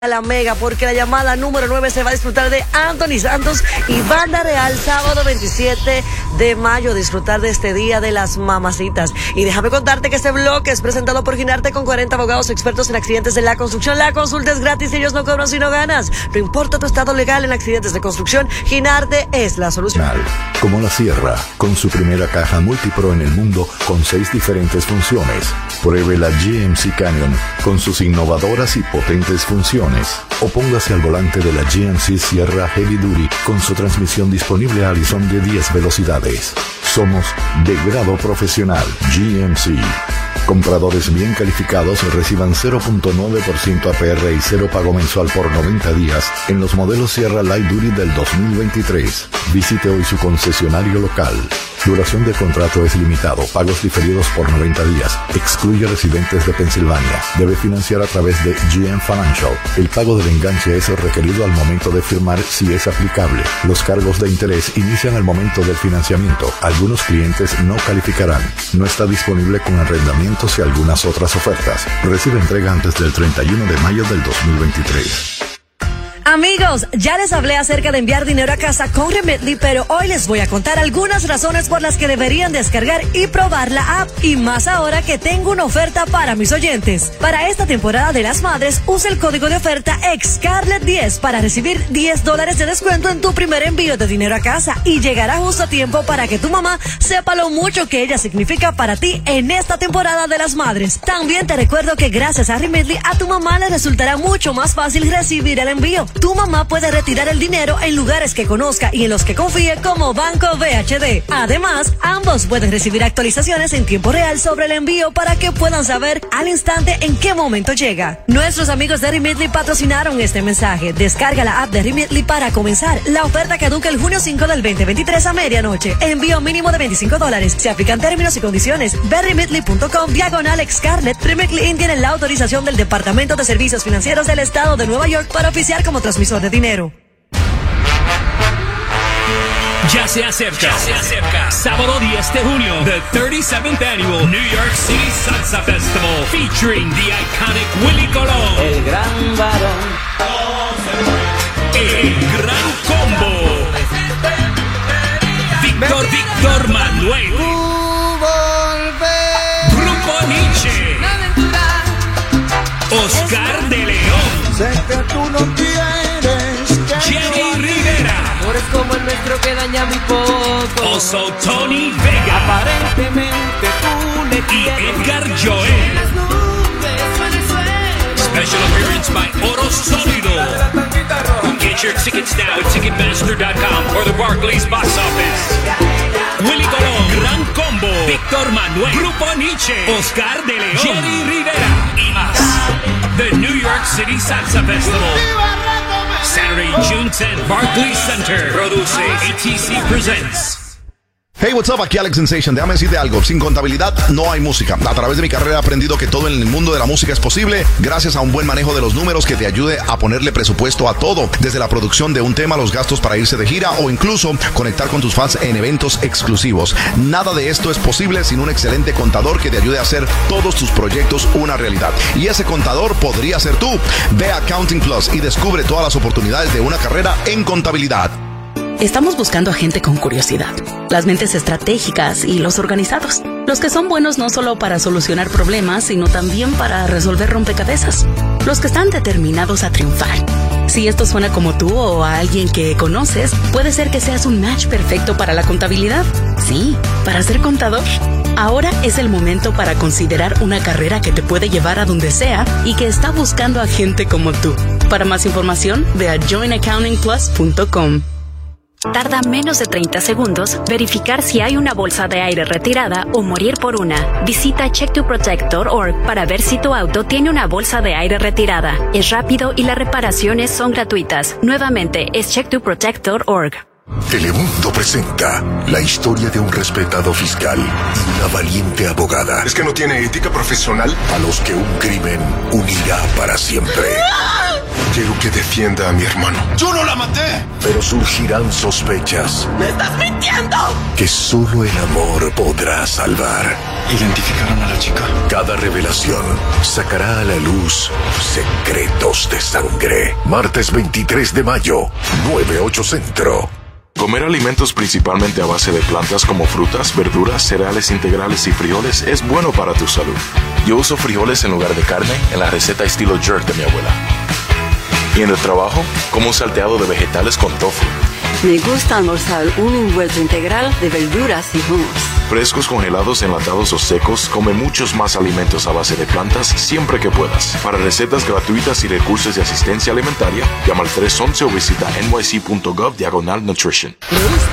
La Mega, porque la llamada número 9 se va a disfrutar de Anthony Santos y Banda Real sábado 27 de mayo, disfrutar de este día de las mamacitas. Y déjame contarte que este bloque es presentado por Ginarte con 40 abogados expertos en accidentes de la construcción. La consulta es gratis y ellos no cobran si no ganas. No importa tu estado legal en accidentes de construcción, Ginarte es la solución. Como la Sierra, con su primera caja multipro en el mundo con 6 diferentes funciones. Pruebe la GMC Canyon con sus innovadoras y potentes funciones. O póngase al volante de la GMC Sierra Heavy Duty con su transmisión disponible Allison de 10 velocidades. Somos de grado profesional GMC. Compradores bien calificados reciban 0.9% APR y 0 pago mensual por 90 días en los modelos Sierra Light Duty del 2023. Visite hoy su concesionario local. Duración del contrato es limitado. Pagos diferidos por 90 días. Excluye residentes de Pensilvania. Debe financiar a través de GM Financial. El pago del enganche es requerido al momento de firmar si es aplicable. Los cargos de interés inician al momento del financiamiento. Algunos clientes no calificarán. No está disponible con arrendamientos y algunas otras ofertas. Recibe entrega antes del 31 de mayo del 2023. Amigos, ya les hablé acerca de enviar dinero a casa con Remitly, pero hoy les voy a contar algunas razones por las que deberían descargar y probar la app, y más ahora que tengo una oferta para mis oyentes. Para esta temporada de las madres, usa el código de oferta Scarlett10 para recibir $10 de descuento en tu primer envío de dinero a casa, y llegará justo a tiempo para que tu mamá sepa lo mucho que ella significa para ti en esta temporada de las madres. También te recuerdo que gracias a Remitly a tu mamá le resultará mucho más fácil recibir el envío. Tu mamá puede retirar el dinero en lugares que conozca y en los que confíe, como Banco VHD. Además, ambos pueden recibir actualizaciones en tiempo real sobre el envío para que puedan saber al instante en qué momento llega. Nuestros amigos de Remitly patrocinaron este mensaje. Descarga la app de Remitly para comenzar. La oferta caduca el junio 5 del 2023 a medianoche. Envío mínimo de $25. Se aplican términos y condiciones. Ve remitly.com/Scarlett. Remitly tiene la autorización del Departamento de Servicios Financieros del Estado de Nueva York para oficiar como transmisor de dinero. Ya se acerca. Sábado 10 de junio, the 37th Annual New York City Salsa Festival, featuring the iconic Willy Colón, el gran varón, el gran combo, Víctor Manuel, Grupo Nietzsche, Oscar de León, sé que tú no quieres que Jenny Rivera, amores como el nuestro que daña muy poco. Oso Tony Vega, Aparentemente tú le y quieres Edgar Joel. las nubes suele. Special appearance by Oro Sólido. Get your tickets now at Ticketmaster.com or the Barclays box office. Willy Colón, Gran Combo, Víctor Manuel, Grupo Nietzsche, Oscar de León, Jenny Rivera y más. The New York City Salsa Festival. Saturday, June 10th, Barclays Center. Produce ATC Presents. Hey, what's up? Aquí Alex Sensation. Déjame decirte algo. Sin contabilidad no hay música. A través de mi carrera he aprendido que todo en el mundo de la música es posible gracias a un buen manejo de los números que te ayude a ponerle presupuesto a todo. Desde la producción de un tema, los gastos para irse de gira o incluso conectar con tus fans en eventos exclusivos. Nada de esto es posible sin un excelente contador que te ayude a hacer todos tus proyectos una realidad. Y ese contador podría ser tú. Ve a Accounting Plus y descubre todas las oportunidades de una carrera en contabilidad. Estamos buscando a gente con curiosidad, las mentes estratégicas y los organizados, los que son buenos no solo para solucionar problemas, sino también para resolver rompecabezas, los que están determinados a triunfar. Si esto suena como tú o a alguien que conoces, puede ser que seas un match perfecto para la contabilidad. Sí, para ser contador. Ahora es el momento para considerar una carrera que te puede llevar a donde sea y que está buscando a gente como tú. Para más información, ve a joinaccountingplus.com. Tarda menos de 30 segundos verificar si hay una bolsa de aire retirada o morir por una. Visita check2protect.org para ver si tu auto tiene una bolsa de aire retirada. Es rápido y las reparaciones son gratuitas. Nuevamente, es check2protect.org. Telemundo presenta la historia de un respetado fiscal y una valiente abogada. ¿Es que no tiene ética profesional? A los que un crimen unirá para siempre. Quiero que defienda a mi hermano. ¡Yo no la maté! Pero surgirán sospechas. ¡Me estás mintiendo! Que solo el amor podrá salvar. ¿Identificaron a la chica? Cada revelación sacará a la luz secretos de sangre. Martes 23 de mayo, 9:08 Centro. Comer alimentos principalmente a base de plantas como frutas, verduras, cereales integrales y frijoles es bueno para tu salud. Yo uso frijoles en lugar de carne en la receta estilo jerk de mi abuela. Y en el trabajo, como un salteado de vegetales con tofu. Me gusta almorzar un envuelto integral de verduras y hummus. Frescos, congelados, enlatados o secos, come muchos más alimentos a base de plantas siempre que puedas. Para recetas gratuitas y recursos de asistencia alimentaria, llama al 311 o visita nyc.gov/nutrition.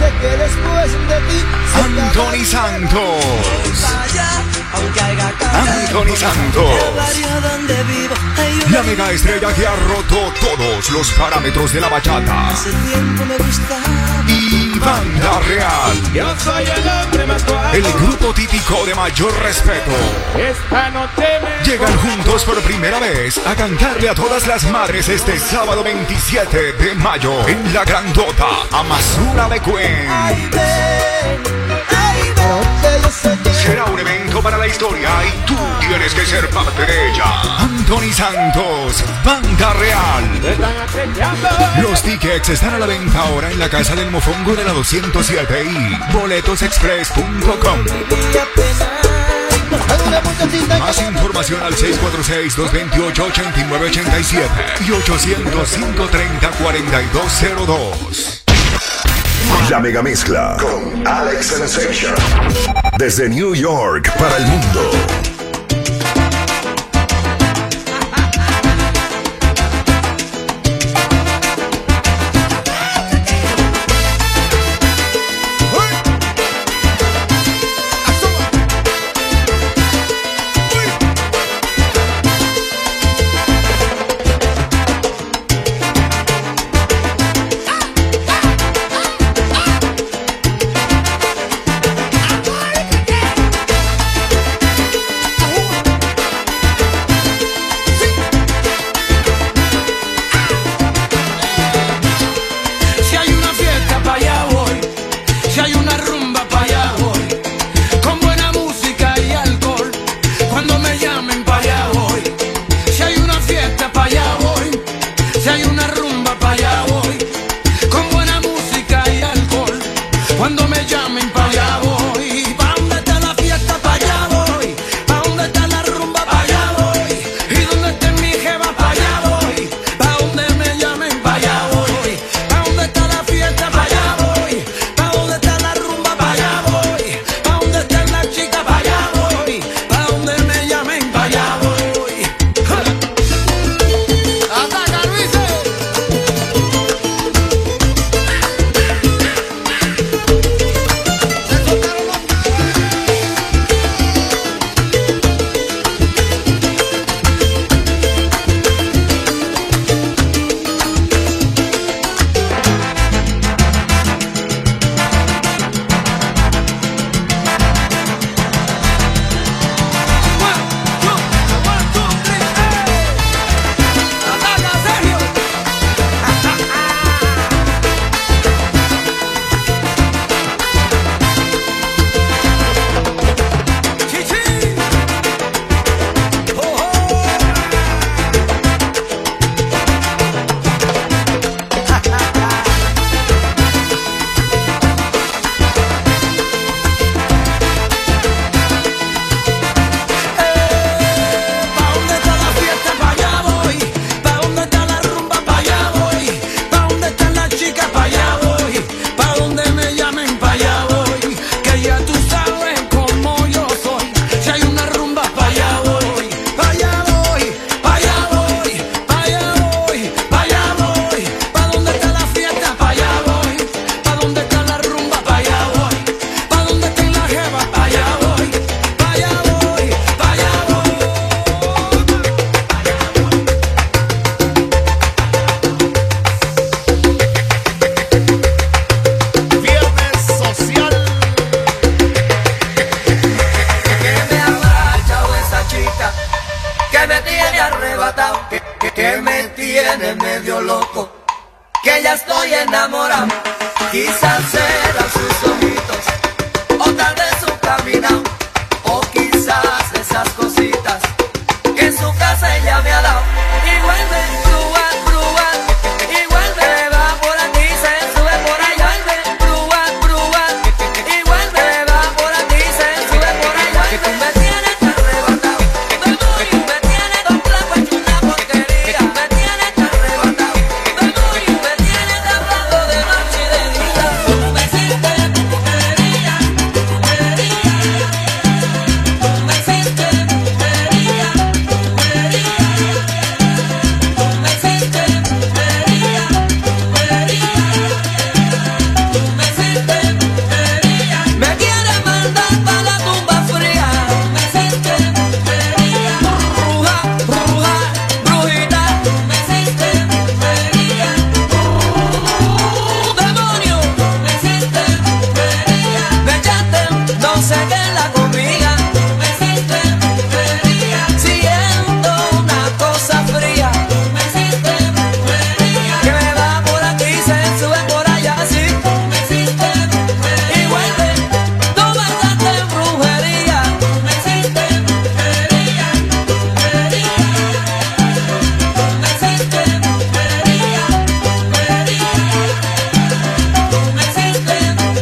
Anthony Santos. Anthony Santos. La mega estrella que ha roto todos los parámetros de la bachata. Y Banda Real. Yo soy el hombre más guapo. El grupo típico de mayor respeto. Esta noche me Llegan juntos por primera vez a cantarle a todas las madres este sábado 27 de mayo en La Grandota, Amazura de Cuen. Será un evento para la historia y tú tienes que ser parte de ella. Anthony Santos, Banda Real. Los tickets están a la venta ahora en la Casa del Mofongo de la 207 y boletosexpress.com. Más información al 646-228-8987 y 800-530-4202. La mega mezcla con Alex Sensation. Desde New York para el mundo. medio loco, que ya estoy enamorado. Quizás serán sus ojitos, o tal vez su caminado, o quizás esas cositas que en su casa ella me ha dado. Y vuelve, brúa, brúa, y vuelve, va por aquí, se sube por allá. Vuelve, brúa, brúa, y vuelve, va por aquí, se sube por allá. Que tú me tienes arrebatado, que tú me tienes con flaco hecho una porquería. Me tienes arrebatado, y me tienes hablando de noche y de día. Tú me hiciste brujería, brujería. Tú me hiciste brujería, brujería. Tú me hiciste brujería, brujería. Tú me hiciste brujería. Me quieres mandar pa' la tumba fría. Tú me hiciste brujería, bruja, bruja, brujita. Tú me hiciste brujería, demonio. Tú me hiciste brujería. Me echaste no sé qué en la comida. Tú me hiciste brujería. Siento una cosa fría. Tú me hiciste brujería. Que me va por aquí, se sube por allá, sí. Tú me hiciste brujería. Y vuelve, tú me echaste brujería. Tú me hiciste brujería, brujería. Tú me hiciste brujería, brujería. Tú me hiciste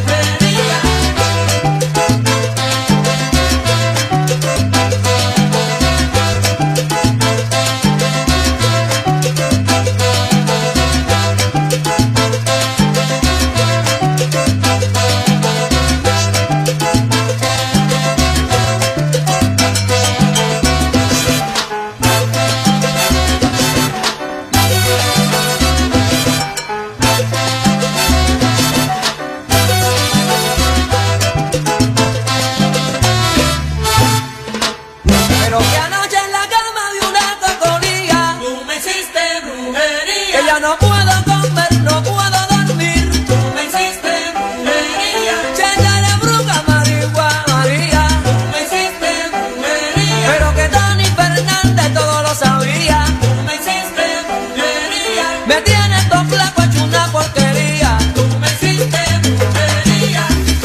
Pero que anoche en la cama de una coconía. Tú me hiciste brujería. Que ya no puedo comer, no puedo dormir. Tú me hiciste brujería. Chéchale bruja, marihuana, María. Tú me hiciste brujería. Pero que Tony Fernández todo lo sabía. Tú me hiciste brujería. Me tienes todo flaco hecho una porquería. Tú me hiciste brujería.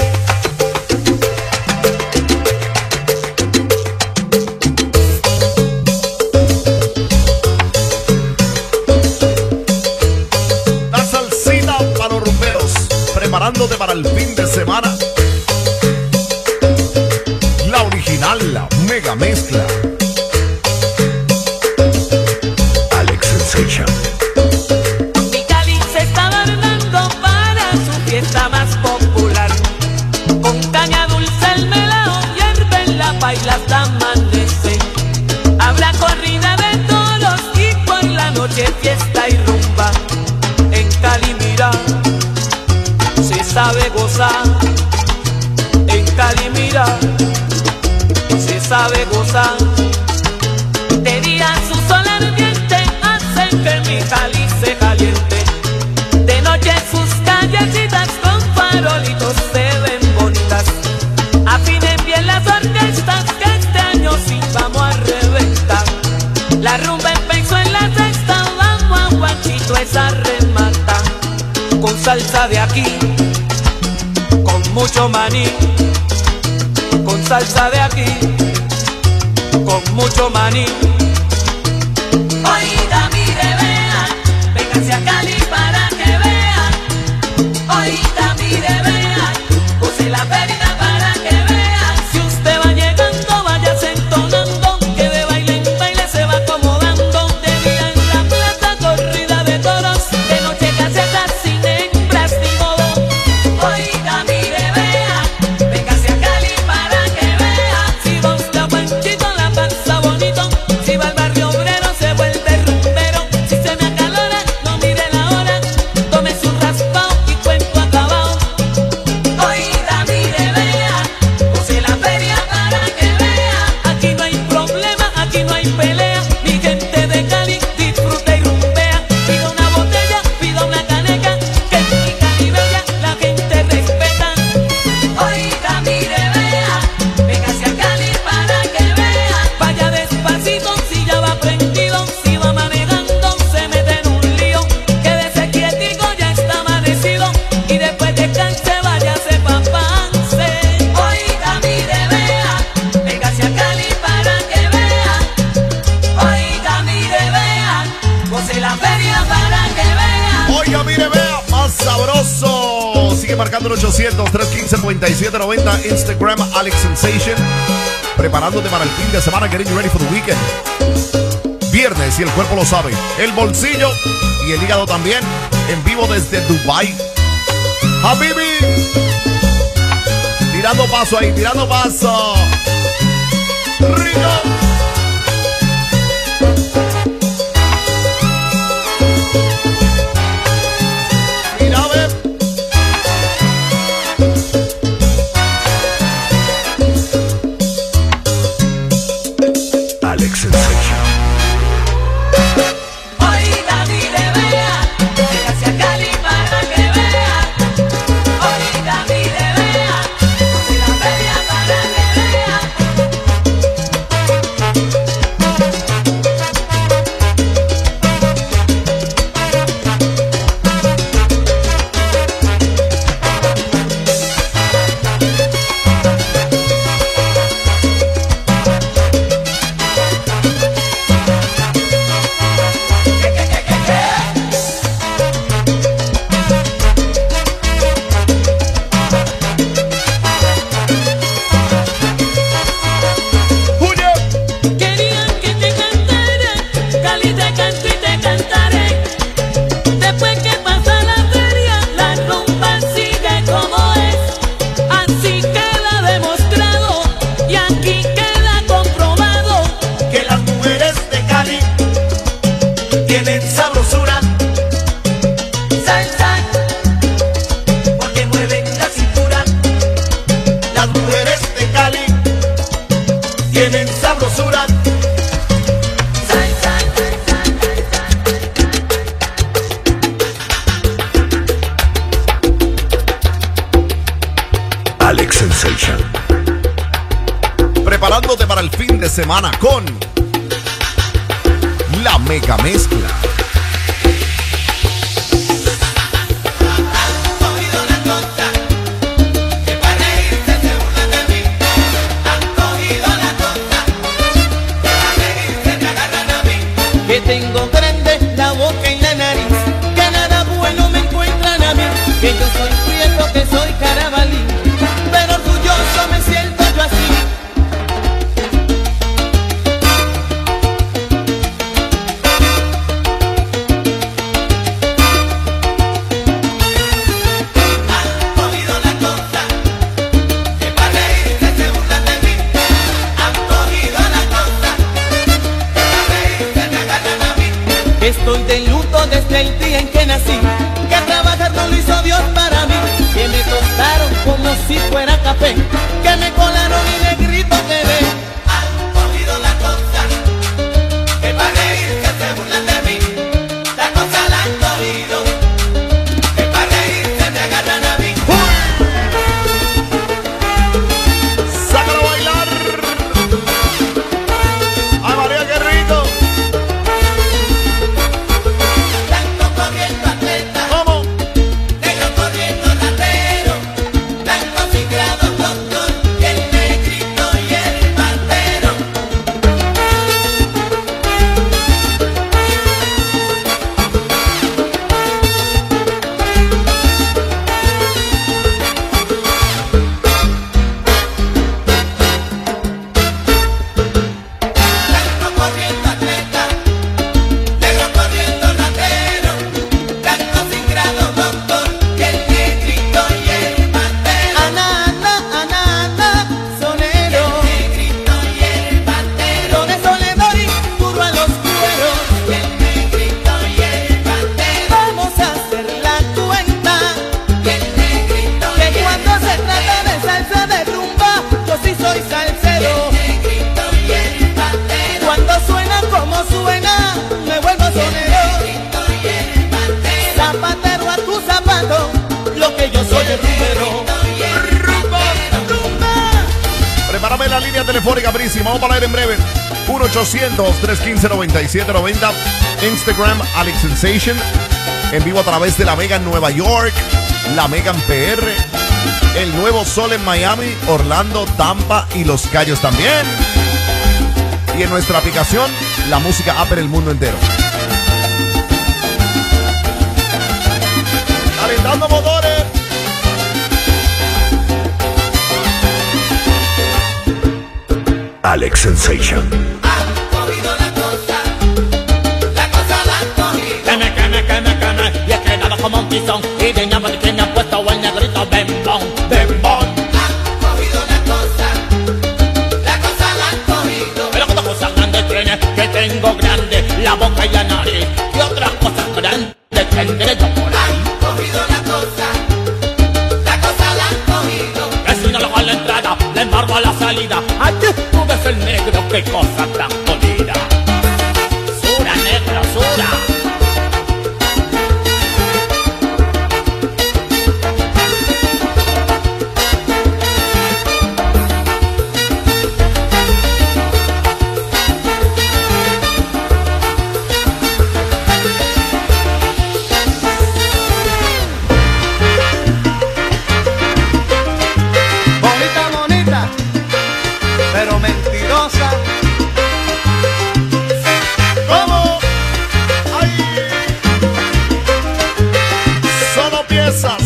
La salsita para los rumberos, preparándote para el fin de semana. La original, la mega mezcla. Alex Sensation. Mi Cali se está guardando para su fiesta más popular. Con caña dulce el melao hierve en la paila hasta amanecer. Habrá corrida de toros y por la noche fiesta y rumba. En Cali mira, se sabe gozar. En Cali mira, se sabe gozar. De día su sol ardiente hace que mi Cali se caliente. De noche sus callecitas con farolitos se ven bonitas. Afinen bien las orquestas que este año sí vamos a reventar. La rumba empezó en la sexta, vamos a guachito esa remata. Con salsa de aquí, con mucho maní. Con salsa de aquí, con mucho maní. Oiga, mire, vea, véngase a Cali para que vea. Oiga, mire, vea, use la perina para que vea. Si usted va llegando, váyase entonando, que de baile en baile se va acomodando. De día en la plaza, corrida de toros, de noche casetas sin hembras ni modo. Oiga, mire, vea, véngase a Cali para que vea. Si va usted a Panchito la pasa bonito, si va al barrio obrero se vuelve rumbero. Orgulloso. Sigue marcando el 800-315-9790. Instagram, Alex Sensation. Preparándote para el fin de semana. Getting you ready for the weekend. Viernes, y el cuerpo lo sabe. El bolsillo y el hígado también. En vivo desde Dubai. Habibi. Tirando paso ahí, tirando paso. Rico. Mira, ve. Alex Sensation. Oiga, mire, vea, llegase a Cali para que vea. Oiga, mire, vea, de la feria para que vea. Querían que te cantara, Cali te canto y te cantaré. Después que pasa la feria, la rumba sigue como es. Así queda demostrado y aquí queda comprobado Que las mujeres de Cali tienen sabrosura, salsa, porque mueven la cintura. Las mujeres de Cali tienen sabrosura, salsa. Alex Sensation. Preparándote para el fin de semana con la mega mezcla. Cogido la tonta, que para reírse se burlan de mí. Han cogido la tonta, que para reírse me agarran a mí. que tengo grande la boca y la nariz, que nada bueno me encuentran a mí, que yo soy prieto, que soy carabalí, pero orgulloso me siento yo así. Han cogido la tonta, que para reírse se burlan de mí. Han cogido la tonta, que para reírse me agarran a mí. Estoy de luto desde el día en que nací, que trabajar no lo hizo Dios para mí, que me tostaron como si fuera café, que me colaron y negrito quedé. Han cogido la tonta, que para reírse se burlan de mí. La cosa la han cogido, que para reírse me agarran a mí. ¡Sácalo a bailar! ¡Ay, María, qué rico! Blanco corriendo atleta, ¿Cómo? negro corriendo ratero, blanco sin grado doctor, y el negrito y el bandero. Blanco corriendo atleta, negro corriendo ratero, blanco sin grado doctor, y el negrito y el bandero. Ana, ana, ana, ana, sonero, El negrito y el bandero. don Soledori, duro a los cueros. El negrito y el bandero. Vamos a hacer la cuenta, Y el negrito y que el cuando se trata de salsa de rumba, yo sí soy salsero. negrito y el bandero. Cuando suena como suena, me vuelvo sonero. Negrito y el bandero. Zapatero a tu zapato, lo que yo soy es rumbero. Prepárame la línea telefónica, Brisi. Vamos para ir en breve. 1-800-315-9790. Instagram, Alex Sensation. En vivo a través de La Mega en Nueva York, La Mega en PR, el Nuevo Sol en Miami, Orlando, Tampa y Los Cayos también. Y en nuestra aplicación, la música app en el mundo entero. Calentando motor. Alex Sensation. Y he quedado como un tizón. Y de ñapa que me ha puesto el negrito bembón, bembón. Han cogido la cosa la han cogido. Pero cuántas cosas grandes tiene, que tengo grande la boca y la nariz. Y otras cosas grandes tendré yo por ahí. Han cogido la cosa la han cogido. Que si no lo hago a la entrada, le embargo a la salida. Allí tú ves el negro, qué cosa tan jodida. Sura, negro, sura. Pero mentirosa. ¿Cómo? ¡Ay! Solo piezas.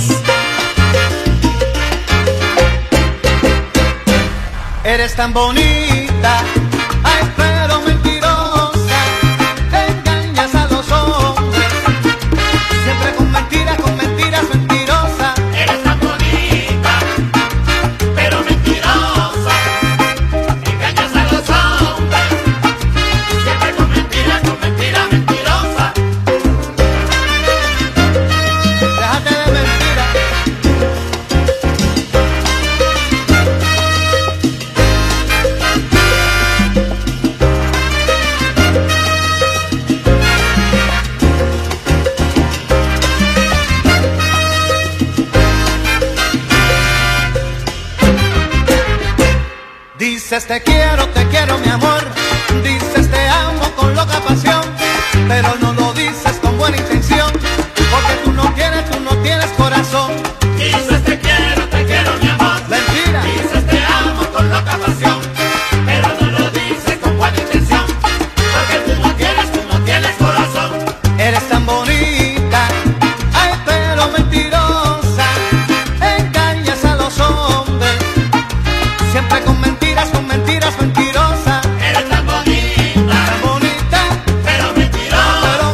Eres tan bonita, ay, pero mentirosa. Engañas a los hombres, siempre con mentiras, mentirosa. Eres tan bonita, pero mentirosa. Engañas a los hombres, siempre con mentiras, mentirosa. Déjate de mentiras. Dices te quiero mi amor. Dices te amo con loca pasión, pero no lo dices con buena intención, porque tú no tienes corazón. Dices te quiero mi amor. Mentira. Dices te amo con loca pasión, pero no lo dices con buena intención, porque tú no tienes corazón. Eres tan bonita, ay, pero mentirosa. Engañas a los hombres, siempre con mentiras, mentirosa. Eres tan bonita, pero mentirosa.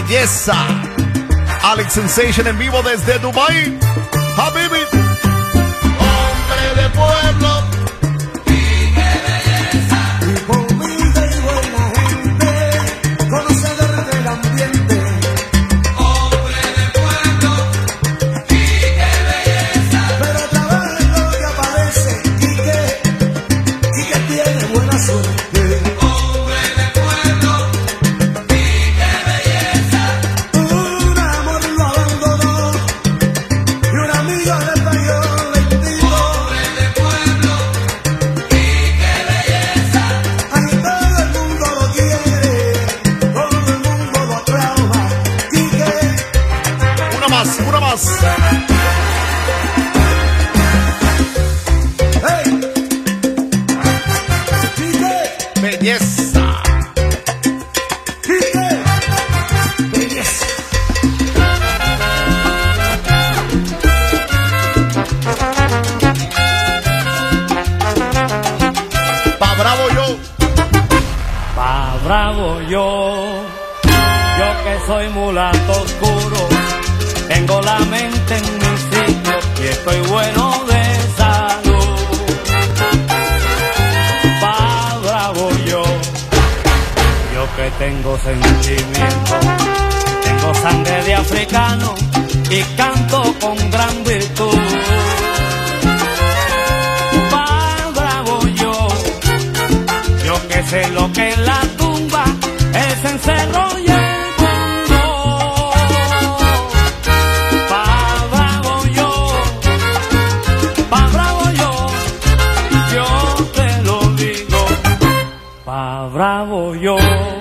Belleza. Alex Sensation en vivo desde Dubai. Habibi. Hombre de pueblo. Y qué belleza. Y humilde y buena gente. Conocedor del ambiente. Hombre de pueblo. Y qué belleza. Pero trabaja en lo que aparece. Y que tiene buena suerte. Una más. Hey. Belleza. Belleza. Pa' bravo yo. Pa' bravo yo que soy mulato oscuro. Tengo la mente en mi sitio y estoy bueno de salud. Pa' bravo yo que tengo sentimiento, tengo sangre de africano y canto con gran virtud. Pa' bravo yo que sé lo que es la tumba, el cencerro y el bongo. Pa' bravo yo te lo digo. Pa' bravo yo.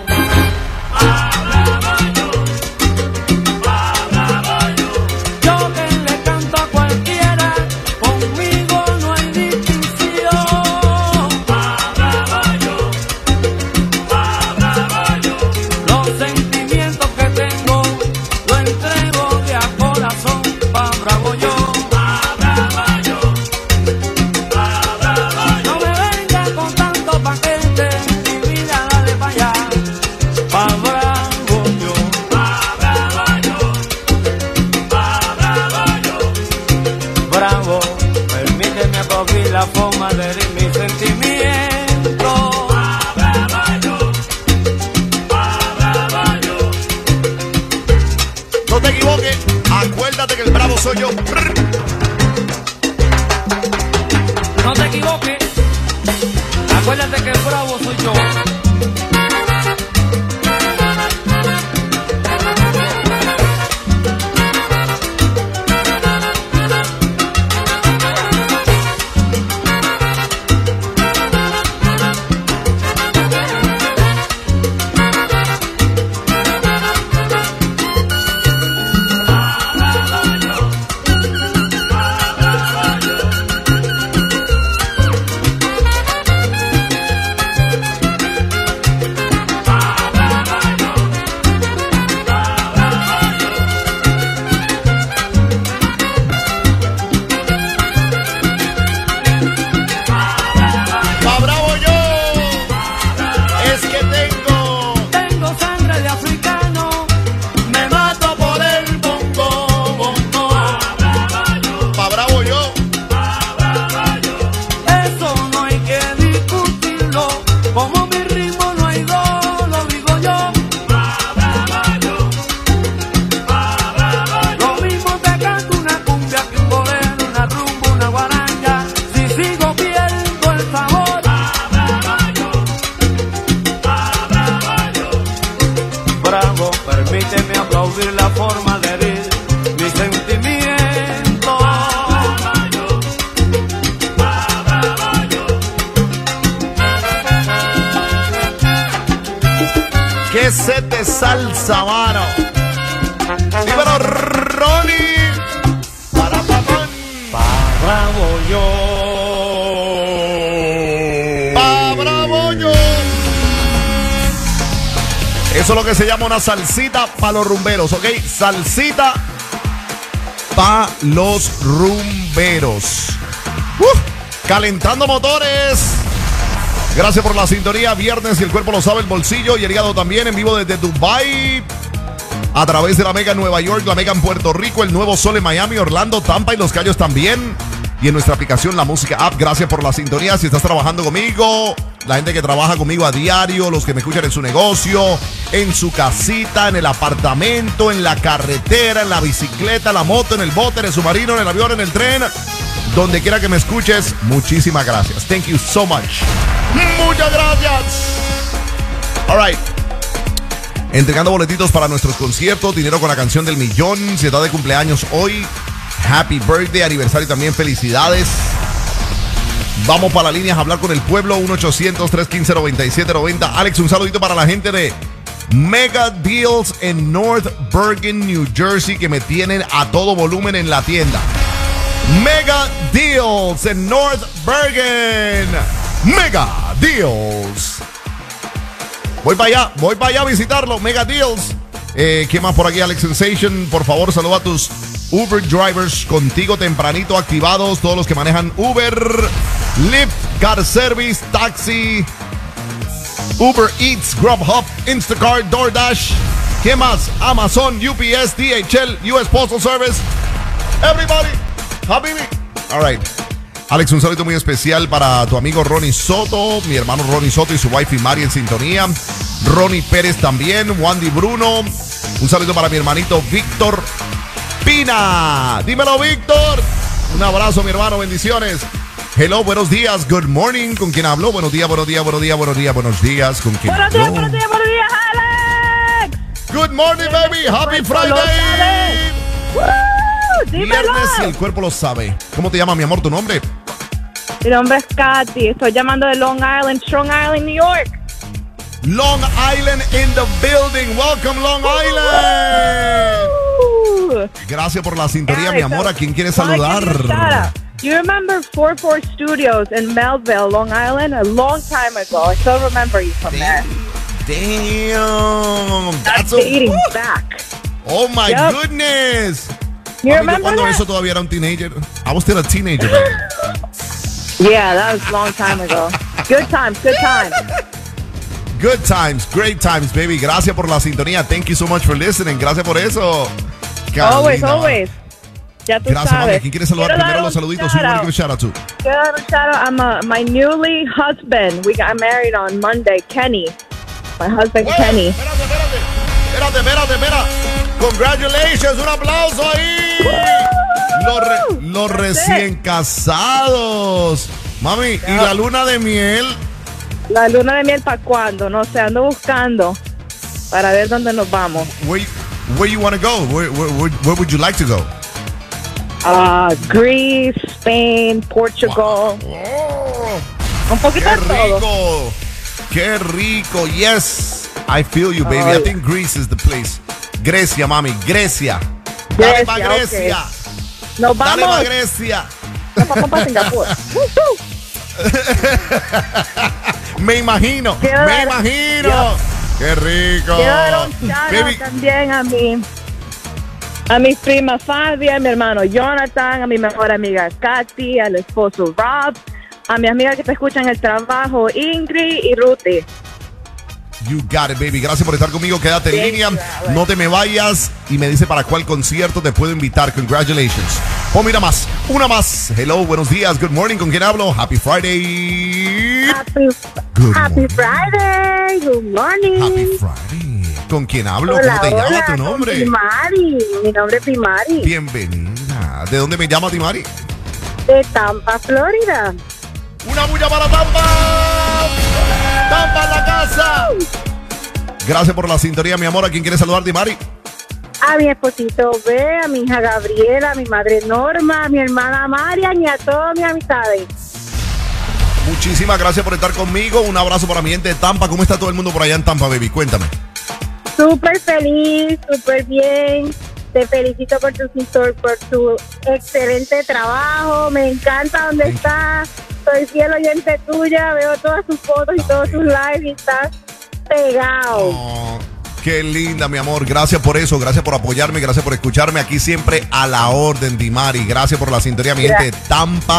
La forma de herir mi sentimiento. No te equivoques, acuérdate que el bravo soy yo. No te equivoques, acuérdate que el bravo soy yo. Permíteme aplaudir la forma de herir mi sentimiento. ¿Qué se te salsa, mano? Dímelo, Ronnie. Para papán. Pa' bravo yo. Pa' bravo yo. Eso es lo que se llama una salsita para los rumberos, ¿ok? Salsita para los rumberos. Calentando motores. Gracias por la sintonía. Viernes y el cuerpo lo sabe, el bolsillo y el hígado también. En vivo desde Dubai. a través de la Mega en Nueva York, la Mega en Puerto Rico, el Nuevo Sol en Miami, Orlando, Tampa y Los Cayos también. Y en nuestra aplicación La Música App. Gracias por la sintonía. Si estás trabajando conmigo, la gente que trabaja conmigo a diario, los que me escuchan en su negocio, en su casita, en el apartamento, en la carretera, en la bicicleta, la moto, en el bote, en el submarino, en el avión, en el tren, donde quiera que me escuches, muchísimas gracias. Thank you so much. Muchas gracias. All right. Entregando boletitos para nuestros conciertos, dinero con la canción del millón. Si está de cumpleaños hoy, happy birthday, aniversario también, felicidades. Vamos para las líneas a hablar con el pueblo, 1-800-315-9790. Alex, un saludito para la gente de Mega Deals en North Bergen, New Jersey, que me tienen a todo volumen en la tienda. Mega Deals en North Bergen. Mega Deals. Voy para allá a visitarlo, Mega Deals. ¿Qué más por aquí, Alex Sensation? Por favor, saluda a tus Uber drivers contigo tempranito activados. Todos los que manejan Uber, Lyft, Car Service, Taxi, Uber Eats, Grubhub, Instacart, DoorDash. ¿Qué más? Amazon, UPS, DHL, US Postal Service. Everybody, habibi. All right. Alex, un saludo muy especial para tu amigo Ronnie Soto, mi hermano Ronnie Soto y su wife Mari en sintonía. Ronnie Pérez también, Wandy Bruno. Un saludo para mi hermanito Víctor Pina. Dímelo, Víctor. Un abrazo, mi hermano, bendiciones. Hello, buenos días, good morning. ¿Con quién hablo? Buenos días, buenos días, buenos días, buenos días, buenos días. ¿Con quién hablo? Buenos días, Alex. Good morning, baby. Happy Friday. Viernes y el cuerpo lo sabe. ¿Cómo te llama, mi amor, tu nombre? Mi nombre es Katy. Estoy llamando de Long Island, Strong Island, New York. Long Island in the building. Welcome, Long Island. Gracias por la sintonía, mi amor. ¿A quién quieres saludar? You remember 44 Studios in Melville, Long Island, a long time ago. I still remember you from there. Damn. That's dating back. Oh my goodness. You remember cuando that? eso todavía era un teenager. I was still a teenager. Yeah, that was a long time ago. Good times, good times. Good times, great times, baby. Gracias por la sintonía. Thank you so much for listening. Gracias por eso. Always, Carolina. always. Ya tú Gracias, sabes. mami. ¿Quién quiere saludar Quiero primero dar los un saluditos? shout Who out. give a shout out to? Quiero dar un shout out. My newly husband. We got married on Monday, Kenny. My husband, Kenny. Espérate. Congratulations. Un aplauso ahí. Los recién casados. Mami, ¿y la luna de miel? La luna de miel, ¿para cuándo? No sé, ando buscando para ver dónde nos vamos. Where you want to go? Where would you like to go? Greece, Spain, Portugal. Un poquito de todo. Qué rico. Yes, I feel you, baby. I think Greece is the place. Grecia, mami, Grecia. Dale pa' Grecia. Okay. Nos vamos. Dale pa' Grecia. Nos vamos para Singapur. Me imagino. Qué rico. Quiero dar un shout out también a mis primas Fabia, a mi hermano Jonathan, a mi mejor amiga Katy, al esposo Rob, a mi amiga que te escucha en el trabajo, Ingrid y Ruthie. You got it, baby. Gracias por estar conmigo. Quédate en línea. No te me vayas. Y me dice para cuál concierto te puedo invitar. Congratulations. Oh, mira más. Una más. Hello, buenos días. Good morning. ¿Con quién hablo? Happy Friday. Happy Friday. Good morning. Happy Friday. ¿Con quién hablo? Hola, ¿Cómo te llama tu con nombre? Timari. Mi nombre es Timari. Bienvenida. ¿De dónde me llama Timari? De Tampa, Florida. ¡Una bulla para Tampa! ¡Tampa en la casa! Gracias por la sintonía, mi amor. ¿A quién quieres saludar, Timari? A mi esposito B, a mi hija Gabriela, a mi madre Norma, a mi hermana Marian y a todas mis amistades. Muchísimas gracias por estar conmigo. Un abrazo para mi gente de Tampa. ¿Cómo está todo el mundo por allá en Tampa, baby? Cuéntame. Súper feliz, súper bien. Te felicito por tu excelente trabajo. Me encanta donde estás. Soy fiel oyente tuya. Veo todas tus fotos y todos tus lives y estás pegado. Oh, qué linda, mi amor. Gracias por eso. Gracias por apoyarme. Gracias por escucharme aquí siempre a la orden, Dimari. Gracias por la sintonía, mi gente de Tampa.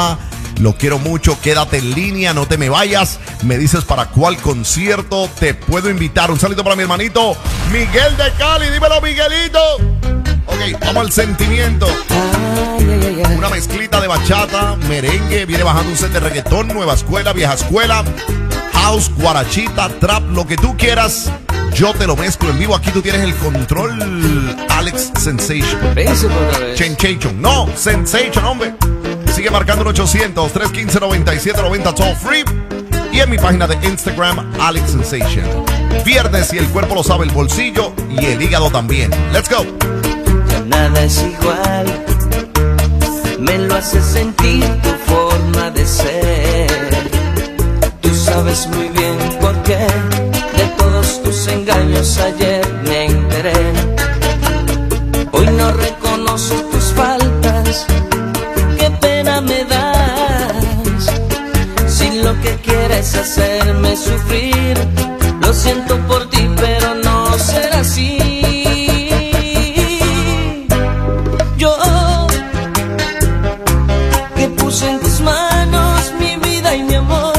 Lo quiero mucho, quédate en línea, no te me vayas. Me dices para cuál concierto te puedo invitar. Un saludo para mi hermanito Miguel de Cali. Dímelo, Miguelito. Ok, vamos al sentimiento. Una mezclita de bachata, merengue, viene bajando un set de reggaetón, nueva escuela, vieja escuela, house, guarachita, trap, lo que tú quieras. Yo te lo mezclo en vivo. Aquí tú tienes el control. Alex Sensation. Sensation. No, Sensation, hombre. Sigue marcando el 800-315-9790 toll free. Y en mi página de Instagram, Alex Sensation. Viernes y el cuerpo lo sabe, el bolsillo y el hígado también. Let's go. Ya nada es igual. Me lo hace sentir tu forma de ser. Tú sabes muy bien por qué. De todos tus engaños ayer me enteré. Hoy no reconozco tus faltas. Qué pena me das. Si lo que quieres es hacerme sufrir, lo siento por ti, pero no será así. Yo que puse en tus manos mi vida y mi amor.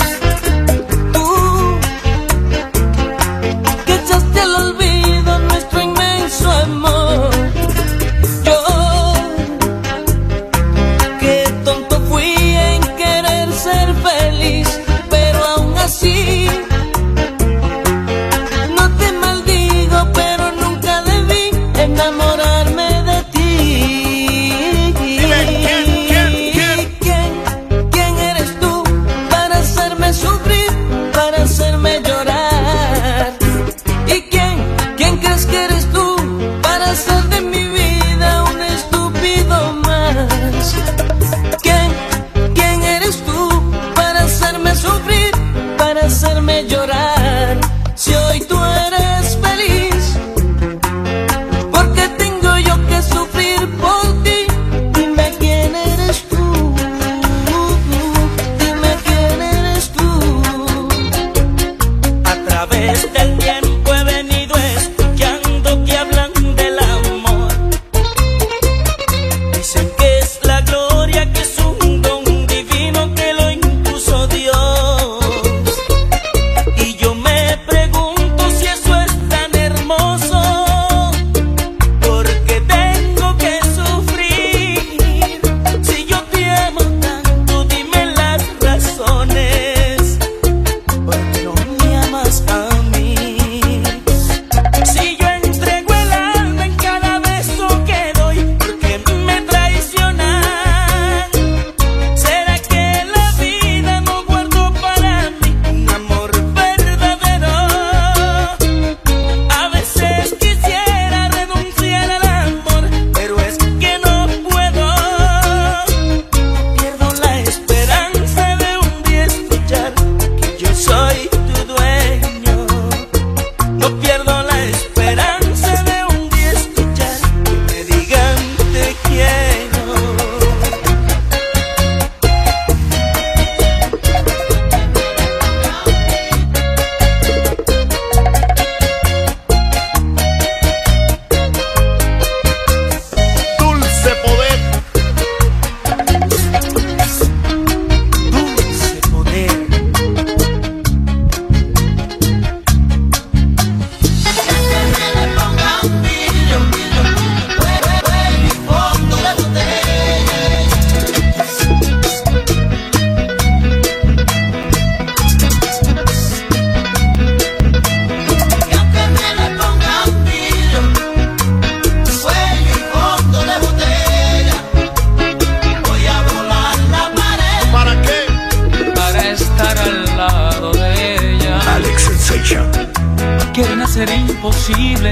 quieren hacer imposible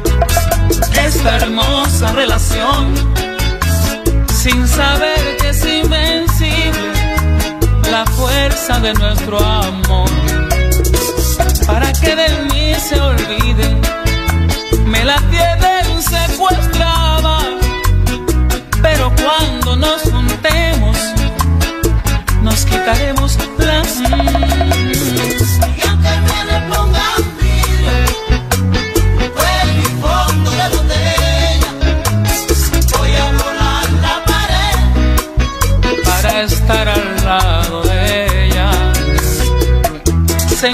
esta hermosa relación, sin saber que es invencible la fuerza de nuestro amor. Para que de mí se olviden, me la tienen secuestrada, pero cuando nos juntemos, nos quitaremos las Y aunque me le pongan vidrio, fuego y fondo de botella, voy a volar la pared para estar al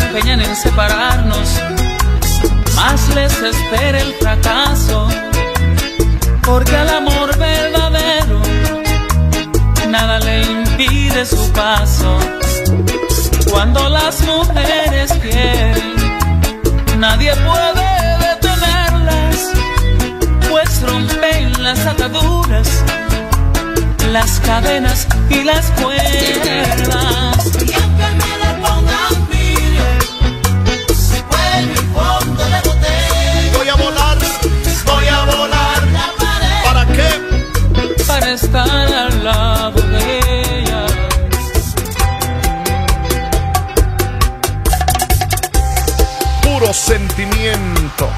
empeñan en separarnos, más les espera el fracaso, porque al amor verdadero nada le impide su paso. Cuando las mujeres quieren, nadie puede detenerlas, pues rompen las ataduras, las cadenas y las cuerdas. Y aunque me le pongan miles, se puede mi fondo de botella. Voy a volar la pared. ¿Para qué? Para estar al lado de ella. Puro sentimiento.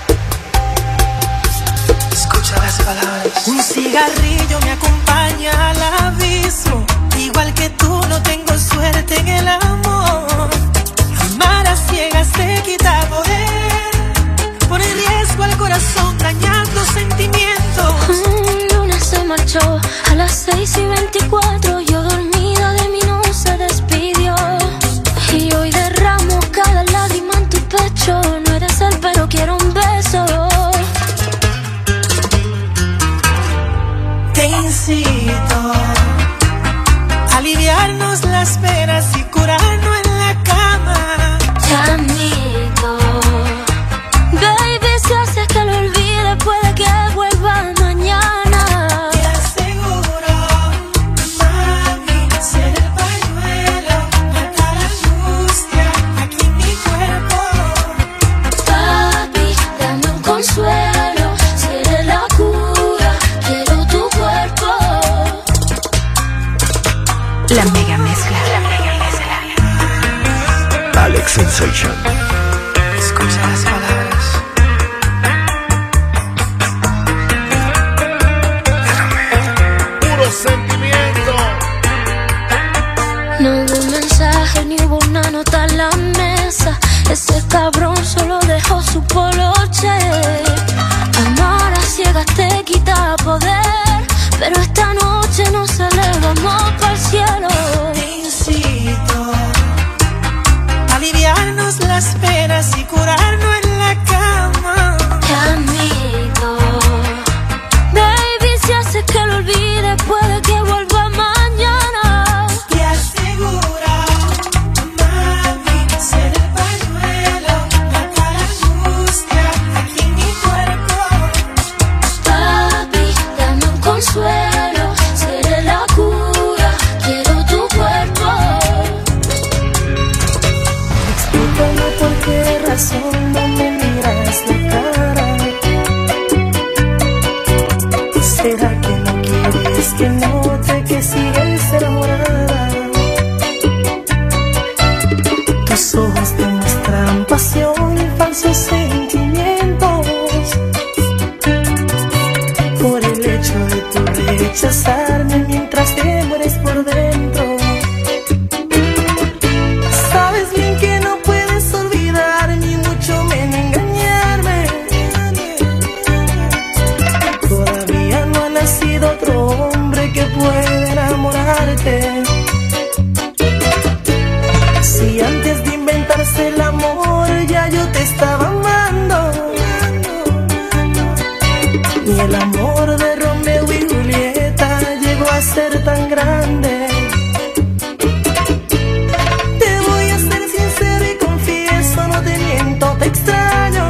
Escucha las palabras. Un cigarrillo me acompaña al abismo. Igual que tú no tengo suerte en el amor. Amar a ciegas te quita poder. Pone en riesgo al corazón dañando sentimientos. Luna se marchó a las 6:24. Yo dormida de mí no se despidió. Y hoy derramo cada lágrima en tu pecho. No eres él pero quiero un beso. Te incito a aliviarnos las penas y curarnos en la cama. Te admito, baby, si haces que lo olvide puede que vuelva mañana. Te aseguro, mami, ser el pañuelo, matar la angustia aquí en mi cuerpo. Papi, dame un consuelo, seré la cura, quiero tu cuerpo. La mega mezcla. Alex Sensation. Escucha las palabras. Puro sentimiento. No hubo un mensaje ni hubo una nota en la mesa. Ese cabrón solo dejó su poloche. Amar a ciegas te quita poder, pero esta noche nos elevamos para el cielo. Te incito a aliviarnos las penas y curarnos en la cama. Te admito, baby, si haces que lo olvide puede que vuelva mañana. Te aseguro, mami, ser el pañuelo, matar la angustia aquí en mi cuerpo. Papi, dame un consuelo, seré la cura, quiero tu cuerpo. Explícame por qué razón no me miras la cara. ¿Será que no quieres que note que sigues enamorada? Tus ojos demuestran pasión y falsos sentimientos. Por el hecho de tu rechazarme mientras te mueres por dentro. Sabes bien que no puedes olvidar ni mucho menos engañarme. Todavía no ha nacido otro hombre que pueda enamorarte. Si antes de inventarse el amor ya yo te estaba amando. Ni el amor de Romeo y Julieta llegó a ser tan grande. Te voy a ser sincero y confieso, no te miento, te extraño.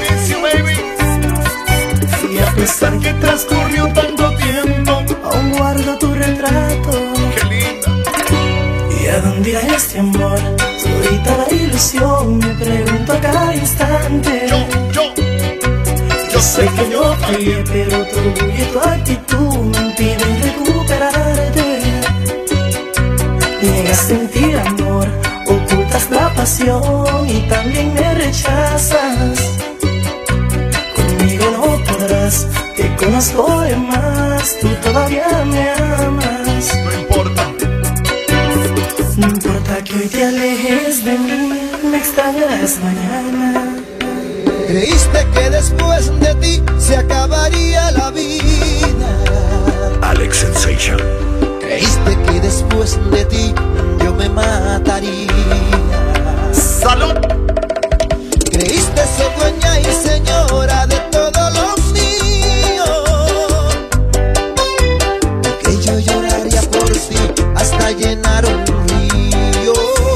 Y a pesar que transcurrió tanto tiempo, aún guardo tu retrato. Qué linda. ¿Y a dónde irá este amor? Todita la ilusión, me pregunto a cada instante. Yo sé que yo fallé, pero tu orgullo y tu actitud me impiden recuperarte. Niegas sentir amor, ocultas la pasión y también me rechazas. Conmigo no podrás, te conozco de más, tú todavía me amas. No importa. No importa que hoy te alejes de mí, me extrañarás mañana. Creíste que después de ti se acabaría la vida. Alex Sensation. Creíste que después de ti yo me mataría. ¡Salud! Creíste ser dueña y señora de todo lo mío, que yo lloraría por ti hasta llenar un río.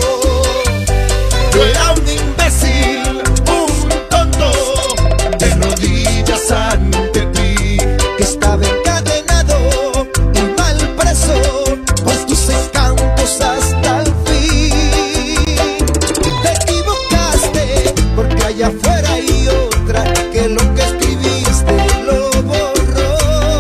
Yo era un imbécil, un tonto, de rodillas ante ti, que estaba encadenado y mal preso por tus encantos hasta el fin. Te equivocaste porque allá afuera hay otra que lo que escribiste lo borró.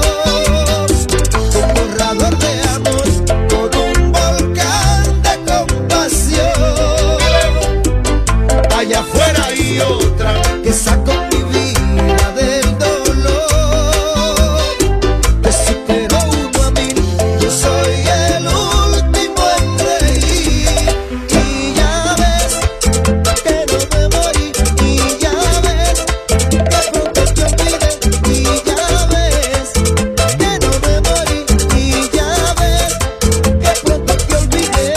Un borrador de amor con un volcán de compasión. Allá afuera hay otra que sacó mi vida del dolor. Te superó uno a mí, yo soy el último en reír. Y ya ves que no me morí, y ya ves que pronto te olvidé, y ya ves que no me morí, y ya ves que pronto te olvidé.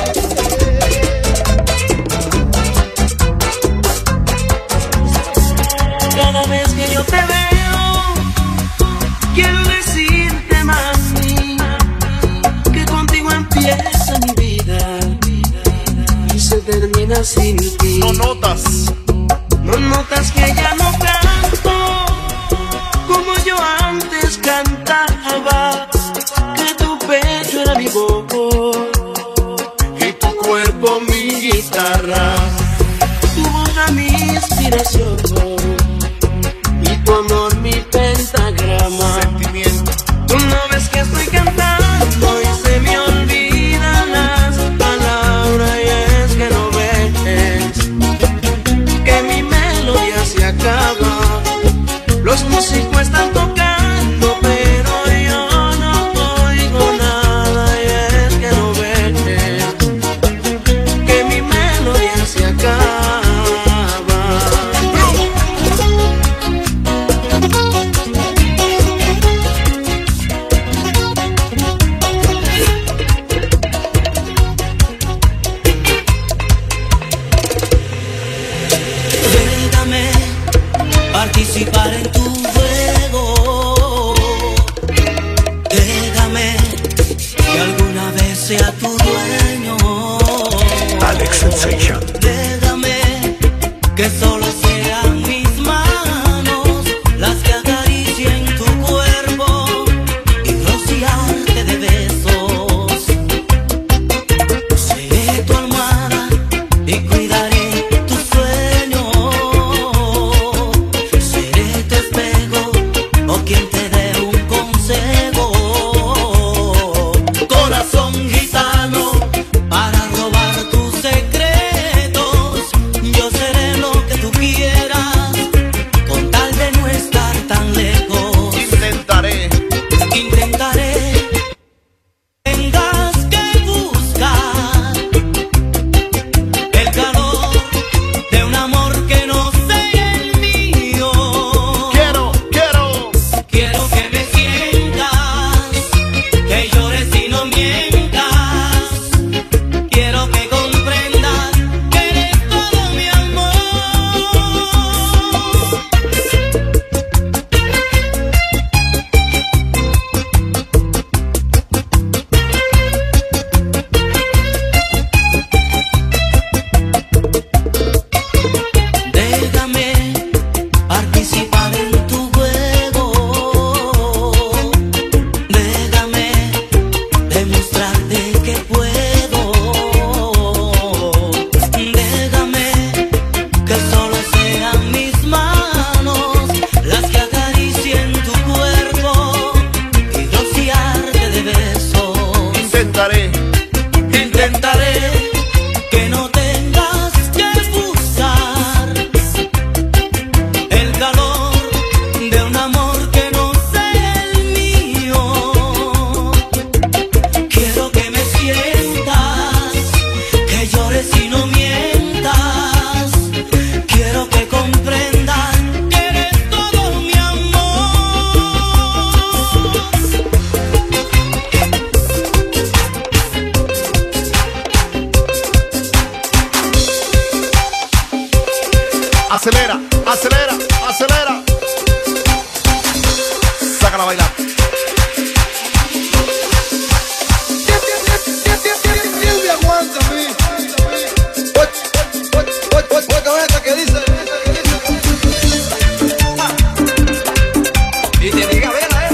Cada vez que yo te veo, quiero decirte, mami, que contigo empieza mi vida y se termina sin ti. No notas. No notas que ya no canto como yo antes cantaba, que tu pecho era mi voz y tu cuerpo mi guitarra, tu voz era mi inspiración y tu amor mi pentagrama. Sentimiento. Tú no ves que estoy cantando y se me olvidan las palabras, y es que no ves que mi melodía se acaba. Los músicos están tocando, pero yo no oigo nada, y es que no ves que mi melodía se acaba. Déjame participar en tu juego. Déjame que alguna vez sea tu dueño. Alex Sensation. Déjame que solo sean mis manos las que acaricien tu cuerpo y rociarte de besos. Seré tu almohada y cuidaré tus sueños. Seré tu espejo o quien te dé un consejo. Corazón gitano, para robar tus secretos, yo seré lo que tú quieras. acelera, acelera, acelera. Sácala a bailar. ¿Qué dice? Y te diga,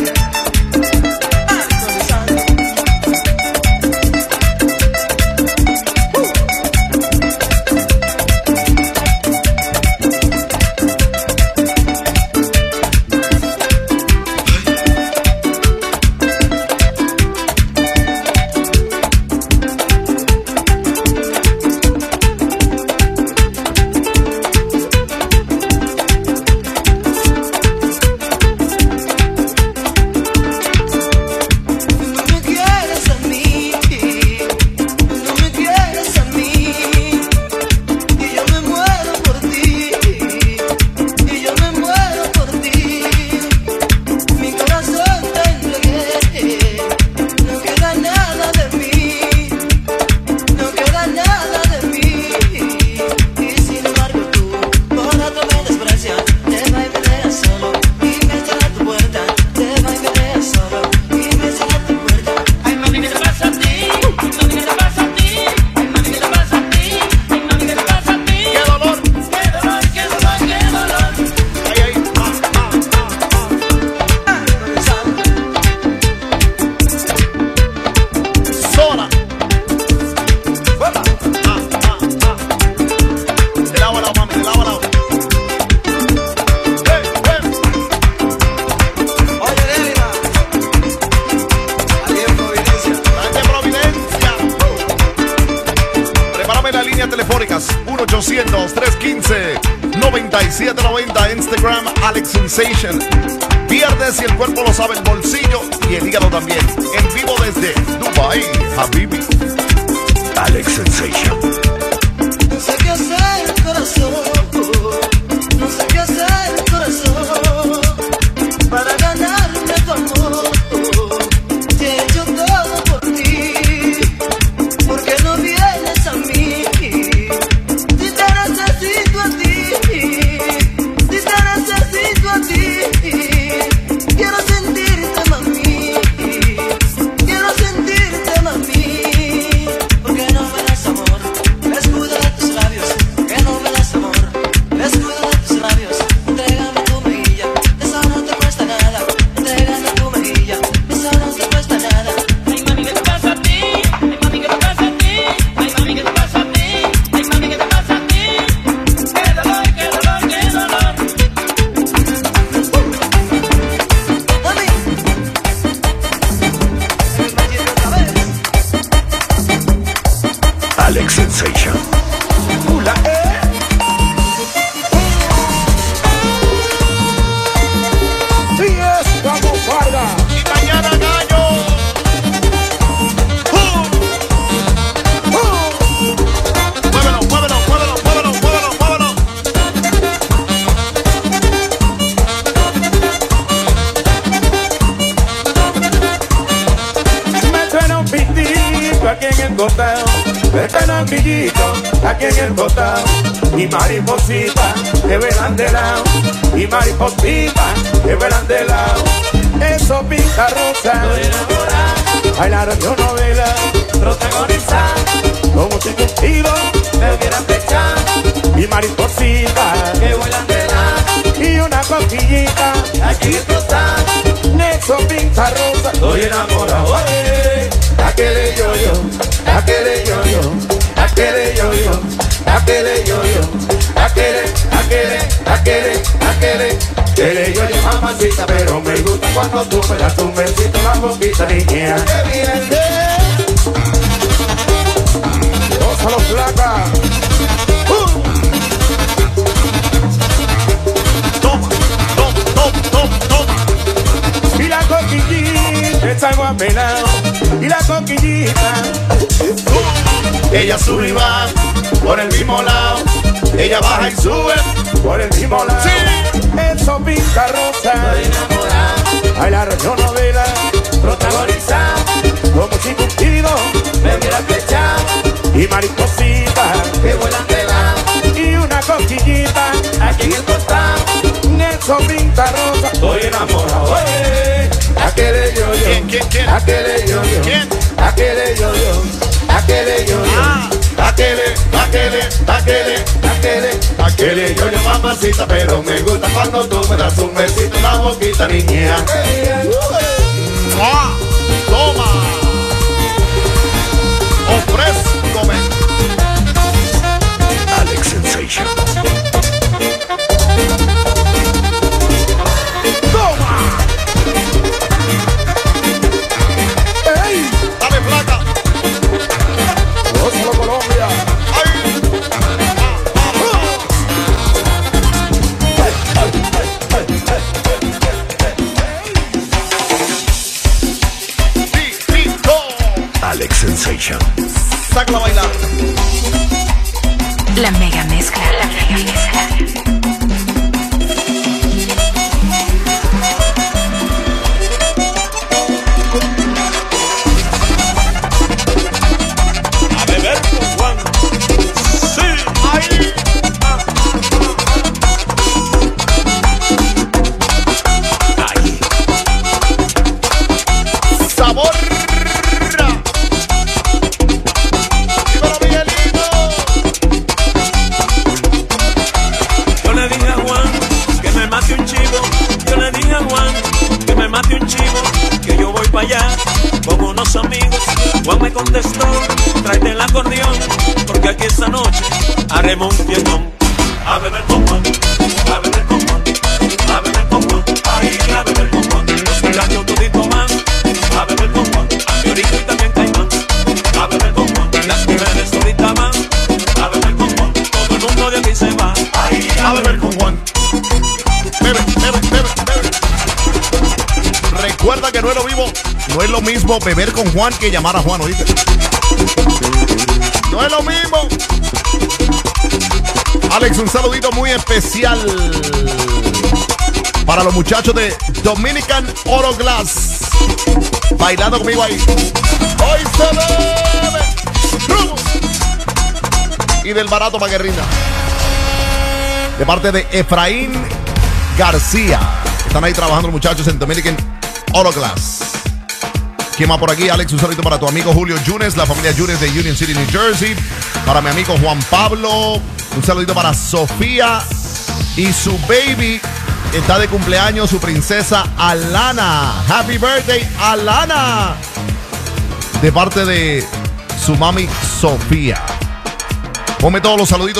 telefónicas 1-800-315-9790. Instagram Alex Sensation. Pierdes si el cuerpo lo sabe, el bolsillo y el hígado también. En vivo desde Dubai, Habibi. Alex Sensation. No sé qué hacer, corazón. No sé qué hacer, corazón. Para ganarme tu amor. Te he hecho todo por ti. ¿Por qué no vienes a mí? Si te necesito a ti. Si te necesito a ti. Quiero sentirte, mami. Quiero sentirte, mami. ¿Por qué no me das amor? Escudo de tus labios. Que no me das amor. Escudo de tus labios. Entrégame tu mejilla. Eso no te cuesta nada. Entrégame tu mejilla. Eso no te cuesta nada. Ay, mami, ¿qué te pasa a ti? Ay, mami, ¿qué te pasa a ti? Ay, mami, ¿qué te pasa a ti? Ay, mami, ¿qué te pasa a ti? Qué dolor, qué dolor, qué dolor. Mami. Alex Sensation. Sí es, vamos, guarda. Y mañana gallo. Muévelo, muévelo, muévelo, muévelo, muévelo, muévelo. Me suena un pitito aquí en el costado. Me suena un pillito aquí en el costado. Y mariposita que velan de lado. Y mariposita que velan de lado. Eso pinta rosa. Bailaron de una novela protagonizada. Como si contigo me hubieran flechado. Y mariposita que vuelan de lado. Y una coquillita aquí está. Eso pinta rosa. Estoy enamorado. Aquele yo-yo, aquele yo-yo, aquele yo-yo, aquele yo-yo, aquele yo-yo, mamacita, pero me gusta cuando tú me das un besito en la boquita, niña. ¡Qué bien! ¡Gózalo, flaca! Toma, toma, toma, toma, toma. Y la coquillita está guapelado. Y la coquillita ella sube y baja por el mismo lado. Ella baja y sube por el mismo lado. Sí. Eso pinta rosa. Bailaron yo novela protagonizada. Como si contigo me hubiera flechado. Y maripositas que vuelan de lado. Y una coquillita aquí en el costado, Nelson pinta rosa. Estoy enamorado, aquele yo. ¿Quién? Aquele yo. ¿Quién? Aquele yo. Aquele yo. Aquele yo, mamacita, pero me gusta cuando tú me das un besito en la boquita, niña. Toma. Ofrézcome. Alex Sensation. Toma. ¡Ey! Dale placa. Oslo, Colombia. Alex Sensation. Sácala a bailar. La mega mezcla. A beber con Juan. Sí. Ahí. Sabor. Yo le dije a Juan que me mate un chivo. Yo le dije a Juan que me mate un chivo, que yo voy para allá con unos amigos. Juan me contestó, tráete el acordeón, porque aquí esta noche haremos un fiestón. A beber con Juan, a beber con Juan, a beber con Juan, ahí a beber con Juan. Los muchachos toditos van a beber con Juan, a Fiorito y también Caimán, a beber con Juan. Las mujeres toditas van a beber con Juan, todo el mundo de aquí se va ahí A beber con Juan. Bebe. Recuerda que no es lo mismo beber con Juan que llamar a Juan, ¿oíste? No es lo mismo. Alex, un saludito muy especial para los muchachos de Dominican Oro Glass. Bailando conmigo ahí. Hoy se bebe. Y del barato para que rinda. De parte de Efraín García. Están ahí trabajando los muchachos en Dominican Oro Glass. ¿Quién más por aquí? Alex, un saludito para tu amigo Julio Yunes, la familia Yunes de Union City, New Jersey. Para mi amigo Juan Pablo. Un saludito para Sofía y su baby. Está de cumpleaños su princesa Alana. Happy birthday, Alana. De parte de su mami Sofía. Ponme todos los saluditos.